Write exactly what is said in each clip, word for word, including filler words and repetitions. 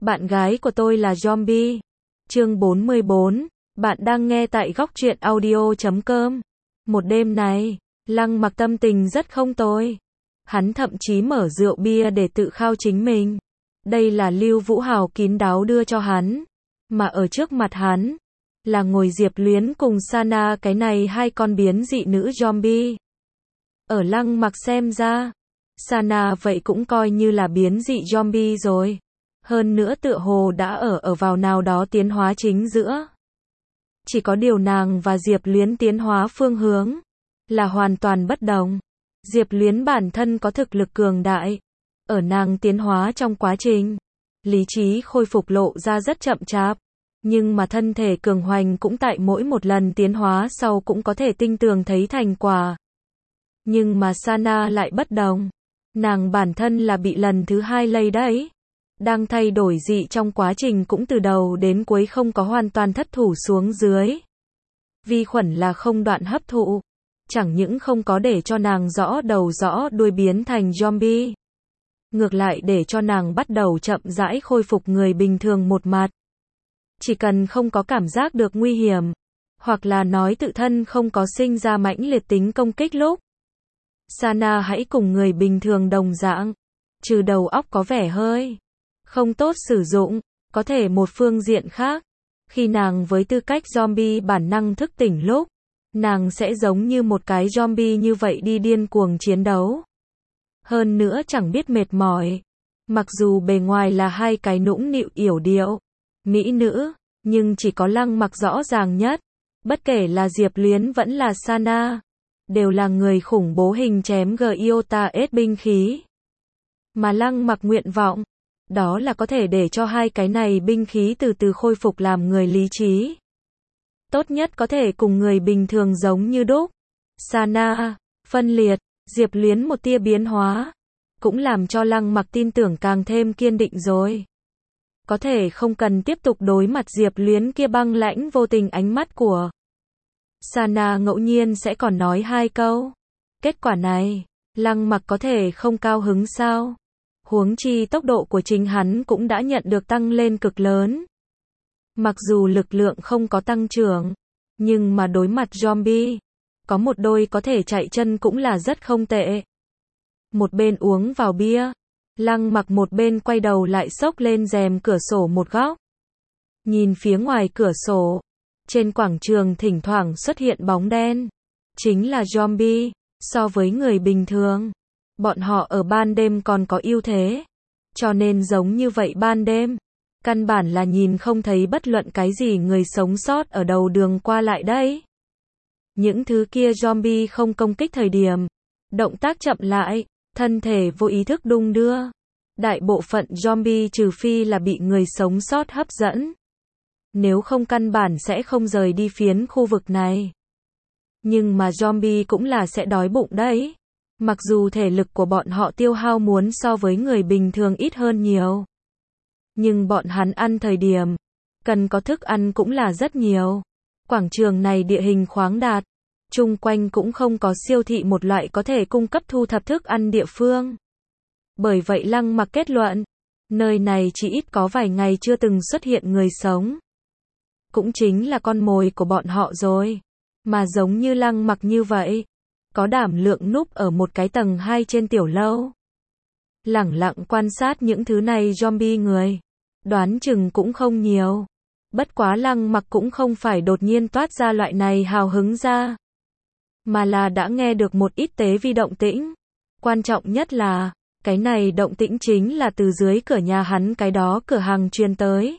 Bạn gái của tôi là zombie. Chương bốn mươi bốn. Bạn đang nghe tại góc truyện audio chấm com. Một đêm này, Lăng Mặc tâm tình rất không tồi. Hắn thậm chí mở rượu bia để tự khao chính mình. Đây là Lưu Vũ Hào kín đáo đưa cho hắn. Mà ở trước mặt hắn, là ngồi Diệp Luyến cùng Sana, cái này hai con biến dị nữ zombie. Ở Lăng Mặc xem ra, Sana vậy cũng coi như là biến dị zombie rồi. Hơn nữa tựa hồ đã ở ở vào nào đó tiến hóa chính giữa. Chỉ có điều nàng và Diệp Luyến tiến hóa phương hướng là hoàn toàn bất đồng. Diệp Luyến bản thân có thực lực cường đại. Ở nàng tiến hóa trong quá trình, lý trí khôi phục lộ ra rất chậm chạp. Nhưng mà thân thể cường hoành cũng tại mỗi một lần tiến hóa sau cũng có thể tinh tường thấy thành quả. Nhưng mà Sana lại bất đồng. Nàng bản thân là bị lần thứ hai lây đấy. Đang thay đổi dị trong quá trình cũng từ đầu đến cuối không có hoàn toàn thất thủ xuống dưới. Vi khuẩn là không đoạn hấp thụ. Chẳng những không có để cho nàng rõ đầu rõ đuôi biến thành zombie. Ngược lại để cho nàng bắt đầu chậm rãi khôi phục người bình thường một mặt. Chỉ cần không có cảm giác được nguy hiểm, hoặc là nói tự thân không có sinh ra mãnh liệt tính công kích lúc. Sana hãy cùng người bình thường đồng dạng, trừ đầu óc có vẻ hơi không tốt sử dụng, có thể một phương diện khác, khi nàng với tư cách zombie bản năng thức tỉnh lúc, nàng sẽ giống như một cái zombie như vậy đi điên cuồng chiến đấu. Hơn nữa chẳng biết mệt mỏi, mặc dù bề ngoài là hai cái nũng nịu yểu điệu, mỹ nữ, nhưng chỉ có Lăng Mặc rõ ràng nhất, bất kể là Diệp Luyến vẫn là Sana, đều là người khủng bố hình chém Giota S binh khí. Mà Lăng Mặc nguyện vọng, đó là có thể để cho hai cái này binh khí từ từ khôi phục làm người lý trí. Tốt nhất có thể cùng người bình thường giống như đúc. Sana, phân liệt, Diệp Luyến một tia biến hóa, cũng làm cho Lăng Mặc tin tưởng càng thêm kiên định rồi. Có thể không cần tiếp tục đối mặt Diệp Luyến kia băng lãnh vô tình ánh mắt của Sana, ngẫu nhiên sẽ còn nói hai câu. Kết quả này, Lăng Mặc có thể không cao hứng sao? Huống chi tốc độ của chính hắn cũng đã nhận được tăng lên cực lớn. Mặc dù lực lượng không có tăng trưởng, nhưng mà đối mặt zombie, có một đôi có thể chạy chân cũng là rất không tệ. Một bên uống vào bia, Lăng Mặc một bên quay đầu lại xốc lên rèm cửa sổ một góc. Nhìn phía ngoài cửa sổ, trên quảng trường thỉnh thoảng xuất hiện bóng đen. Chính là zombie, so với người bình thường. Bọn họ ở ban đêm còn có ưu thế. Cho nên giống như vậy ban đêm, căn bản là nhìn không thấy bất luận cái gì người sống sót ở đầu đường qua lại đấy. Những thứ kia zombie không công kích thời điểm, động tác chậm lại, thân thể vô ý thức đung đưa. Đại bộ phận zombie trừ phi là bị người sống sót hấp dẫn. Nếu không căn bản sẽ không rời đi phiến khu vực này. Nhưng mà zombie cũng là sẽ đói bụng đấy. Mặc dù thể lực của bọn họ tiêu hao muốn so với người bình thường ít hơn nhiều. Nhưng bọn hắn ăn thời điểm, cần có thức ăn cũng là rất nhiều. Quảng trường này địa hình khoáng đạt. Chung quanh cũng không có siêu thị một loại có thể cung cấp thu thập thức ăn địa phương. Bởi vậy Lăng Mặc kết luận, nơi này chỉ ít có vài ngày chưa từng xuất hiện người sống. Cũng chính là con mồi của bọn họ rồi. Mà giống như Lăng Mặc như vậy, có đảm lượng núp ở một cái tầng hai trên tiểu lâu. Lẳng lặng quan sát những thứ này zombie người. Đoán chừng cũng không nhiều. Bất quá Lăng Mặc cũng không phải đột nhiên toát ra loại này hào hứng ra. Mà là đã nghe được một ít tế vi động tĩnh. Quan trọng nhất là, cái này động tĩnh chính là từ dưới cửa nhà hắn cái đó cửa hàng truyền tới.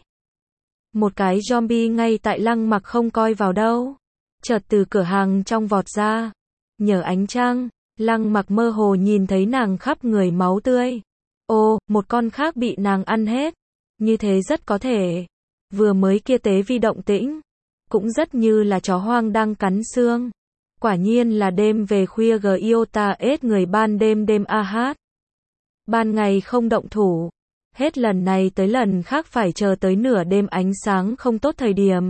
Một cái zombie ngay tại Lăng Mặc không coi vào đâu. Chợt từ cửa hàng trong vọt ra. Nhờ ánh trăng, Lăng Mặc mơ hồ nhìn thấy nàng khắp người máu tươi. Ô, một con khác bị nàng ăn hết. Như thế rất có thể. Vừa mới kia tế vi động tĩnh. Cũng rất như là chó hoang đang cắn xương. Quả nhiên là đêm về khuya Giota S người ban đêm đêm a hát. Ban ngày không động thủ. Hết lần này tới lần khác phải chờ tới nửa đêm ánh sáng không tốt thời điểm.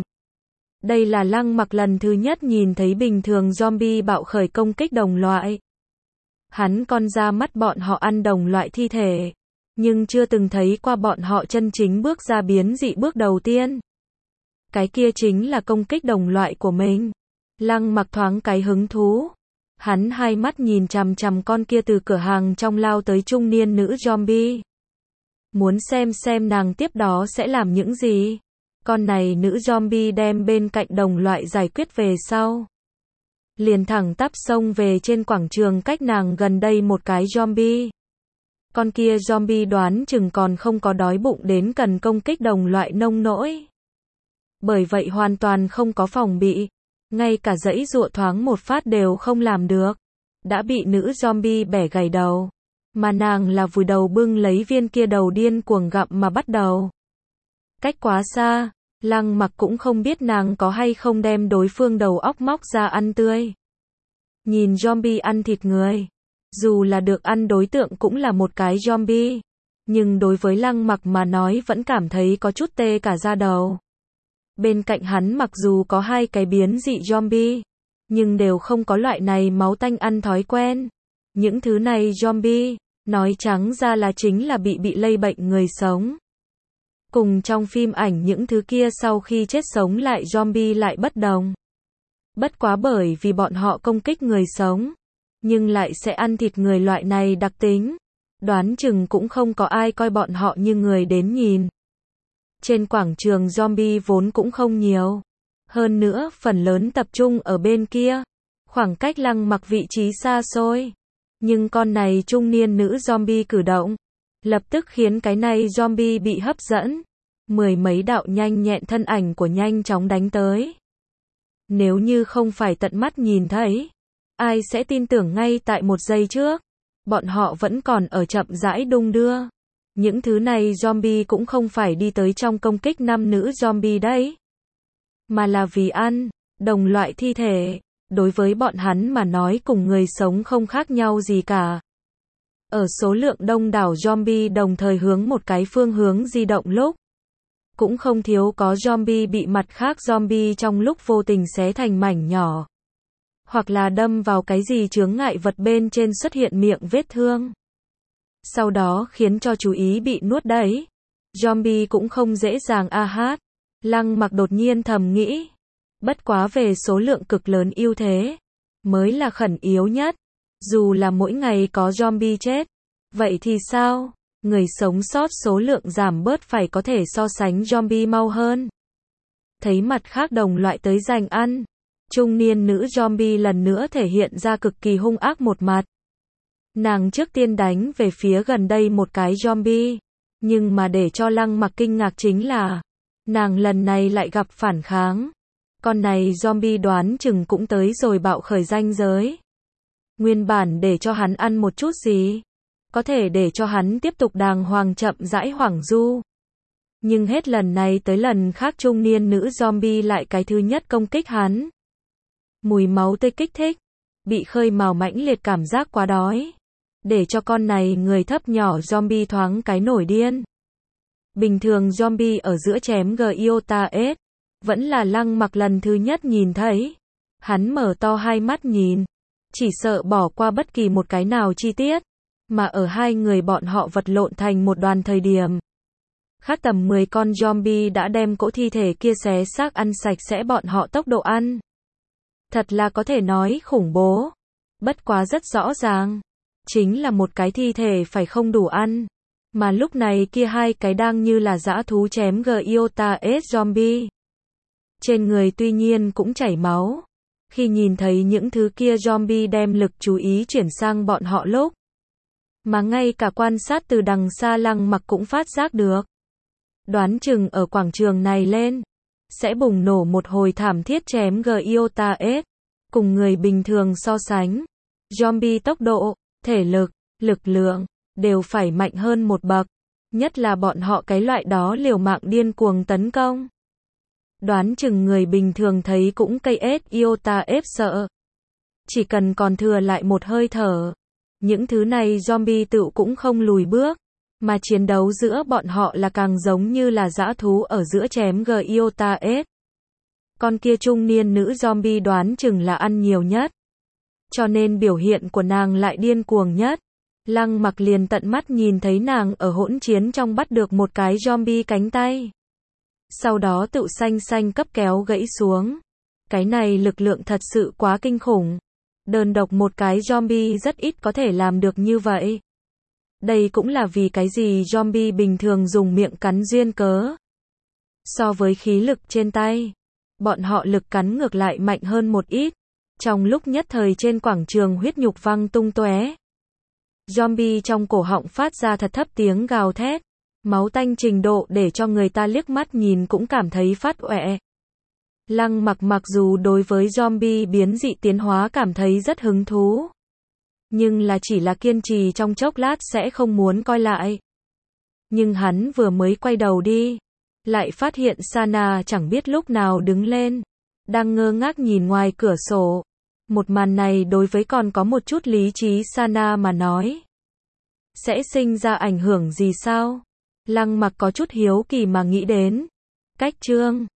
Đây là Lăng Mặc lần thứ nhất nhìn thấy bình thường zombie bạo khởi công kích đồng loại. Hắn con ra mắt bọn họ ăn đồng loại thi thể. nhưng chưa từng thấy qua bọn họ chân chính bước ra biến dị bước đầu tiên. Cái kia chính là công kích đồng loại của mình. Lăng Mặc thoáng cái hứng thú. Hắn hai mắt nhìn chằm chằm con kia từ cửa hàng trong lao tới trung niên nữ zombie. Muốn xem xem nàng tiếp đó sẽ làm những gì. Con này nữ zombie đem bên cạnh đồng loại giải quyết về sau. Liền thẳng tắp xông về trên quảng trường cách nàng gần đây một cái zombie. Con kia zombie đoán chừng còn không có đói bụng đến cần công kích đồng loại nông nỗi. Bởi vậy hoàn toàn không có phòng bị. Ngay cả giãy giụa thoáng một phát đều không làm được. Đã bị nữ zombie bẻ gãy đầu. Mà nàng là vùi đầu bưng lấy viên kia đầu điên cuồng gặm mà bắt đầu. Cách quá xa, Lăng Mặc cũng không biết nàng có hay không đem đối phương đầu óc móc ra ăn tươi. Nhìn zombie ăn thịt người. Dù là được ăn đối tượng cũng là một cái zombie. Nhưng đối với Lăng Mặc mà nói vẫn cảm thấy có chút tê cả da đầu. Bên cạnh hắn mặc dù có hai cái biến dị zombie, nhưng đều không có loại này máu tanh ăn thói quen. Những thứ này zombie, nói trắng ra là chính là bị bị lây bệnh người sống. Cùng trong phim ảnh những thứ kia sau khi chết sống lại zombie lại bất đồng. Bất quá bởi vì bọn họ công kích người sống, nhưng lại sẽ ăn thịt người loại này đặc tính. Đoán chừng cũng không có ai coi bọn họ như người đến nhìn. Trên quảng trường zombie vốn cũng không nhiều. Hơn nữa, phần lớn tập trung ở bên kia. Khoảng cách Lăng Mặc vị trí xa xôi. Nhưng con này trung niên nữ zombie cử động. Lập tức khiến cái này zombie bị hấp dẫn. Mười mấy đạo nhanh nhẹn thân ảnh của nhanh chóng đánh tới. Nếu như không phải tận mắt nhìn thấy, ai sẽ tin tưởng ngay tại một giây trước. Bọn họ vẫn còn ở chậm rãi đung đưa. Những thứ này zombie cũng không phải đi tới trong công kích năm nữ zombie đấy. Mà là vì ăn, đồng loại thi thể. Đối với bọn hắn mà nói cùng người sống không khác nhau gì cả. Ở số lượng đông đảo zombie đồng thời hướng một cái phương hướng di động lúc. Cũng không thiếu có zombie bị mặt khác zombie trong lúc vô tình xé thành mảnh nhỏ. Hoặc là đâm vào cái gì chướng ngại vật bên trên xuất hiện miệng vết thương. Sau đó khiến cho chú ý bị nuốt đấy. Zombie cũng không dễ dàng a hát. Lăng Mặc đột nhiên thầm nghĩ. Bất quá về số lượng cực lớn ưu thế. Mới là khẩn yếu nhất. Dù là mỗi ngày có zombie chết. Vậy thì sao? Người sống sót số lượng giảm bớt phải có thể so sánh zombie mau hơn. Thấy mặt khác đồng loại tới giành ăn. Trung niên nữ zombie lần nữa thể hiện ra cực kỳ hung ác một mặt. Nàng trước tiên đánh về phía gần đây một cái zombie. Nhưng mà để cho Lăng Mặc kinh ngạc chính là, nàng lần này lại gặp phản kháng. Con này zombie đoán chừng cũng tới rồi bạo khởi ranh giới. Nguyên bản để cho hắn ăn một chút gì, có thể để cho hắn tiếp tục đàng hoàng chậm rãi hoảng du. Nhưng hết lần này tới lần khác trung niên nữ zombie lại cái thứ nhất công kích hắn. Mùi máu tươi kích thích, bị khơi mào mãnh liệt cảm giác quá đói. Để cho con này người thấp nhỏ zombie thoáng cái nổi điên. Bình thường zombie ở giữa chém Giota S, vẫn là Lăng Mặc lần thứ nhất nhìn thấy. Hắn mở to hai mắt nhìn, chỉ sợ bỏ qua bất kỳ một cái nào chi tiết. Mà ở hai người bọn họ vật lộn thành một đoàn thời điểm. Khác tầm mười con zombie đã đem cỗ thi thể kia xé xác ăn sạch sẽ bọn họ tốc độ ăn. Thật là có thể nói khủng bố. Bất quá rất rõ ràng. Chính là một cái thi thể phải không đủ ăn. Mà lúc này kia hai cái đang như là dã thú chém Giota S zombie. Trên người tuy nhiên cũng chảy máu. Khi nhìn thấy những thứ kia zombie đem lực chú ý chuyển sang bọn họ lúc. Mà ngay cả quan sát từ đằng xa Lăng Mặc cũng phát giác được. Đoán chừng ở quảng trường này lên. Sẽ bùng nổ một hồi thảm thiết chém Giota S. Cùng người bình thường so sánh. Zombie tốc độ, thể lực, lực lượng, đều phải mạnh hơn một bậc. Nhất là bọn họ cái loại đó liều mạng điên cuồng tấn công. Đoán chừng người bình thường thấy cũng cây ết Iota F sợ. Chỉ cần còn thừa lại một hơi thở. Những thứ này zombie tự cũng không lùi bước. Mà chiến đấu giữa bọn họ là càng giống như là dã thú ở giữa chém Giota S. Con kia trung niên nữ zombie đoán chừng là ăn nhiều nhất. Cho nên biểu hiện của nàng lại điên cuồng nhất. Lăng Mặc liền tận mắt nhìn thấy nàng ở hỗn chiến trong bắt được một cái zombie cánh tay. Sau đó tự xanh xanh cấp kéo gãy xuống. Cái này lực lượng thật sự quá kinh khủng. Đơn độc một cái zombie rất ít có thể làm được như vậy. Đây cũng là vì cái gì zombie bình thường dùng miệng cắn duyên cớ. So với khí lực trên tay, bọn họ lực cắn ngược lại mạnh hơn một ít. Trong lúc nhất thời trên quảng trường huyết nhục văng tung tóe. Zombie trong cổ họng phát ra thật thấp tiếng gào thét. Máu tanh trình độ để cho người ta liếc mắt nhìn cũng cảm thấy phát uể. Lăng Mặc mặc dù đối với zombie biến dị tiến hóa cảm thấy rất hứng thú. Nhưng là chỉ là kiên trì trong chốc lát sẽ không muốn coi lại. Nhưng hắn vừa mới quay đầu đi. Lại phát hiện Sana chẳng biết lúc nào đứng lên. Đang ngơ ngác nhìn ngoài cửa sổ. Một màn này đối với còn có một chút lý trí Sana mà nói. Sẽ sinh ra ảnh hưởng gì sao? Lăng Mặc có chút hiếu kỳ mà nghĩ đến. Cách chương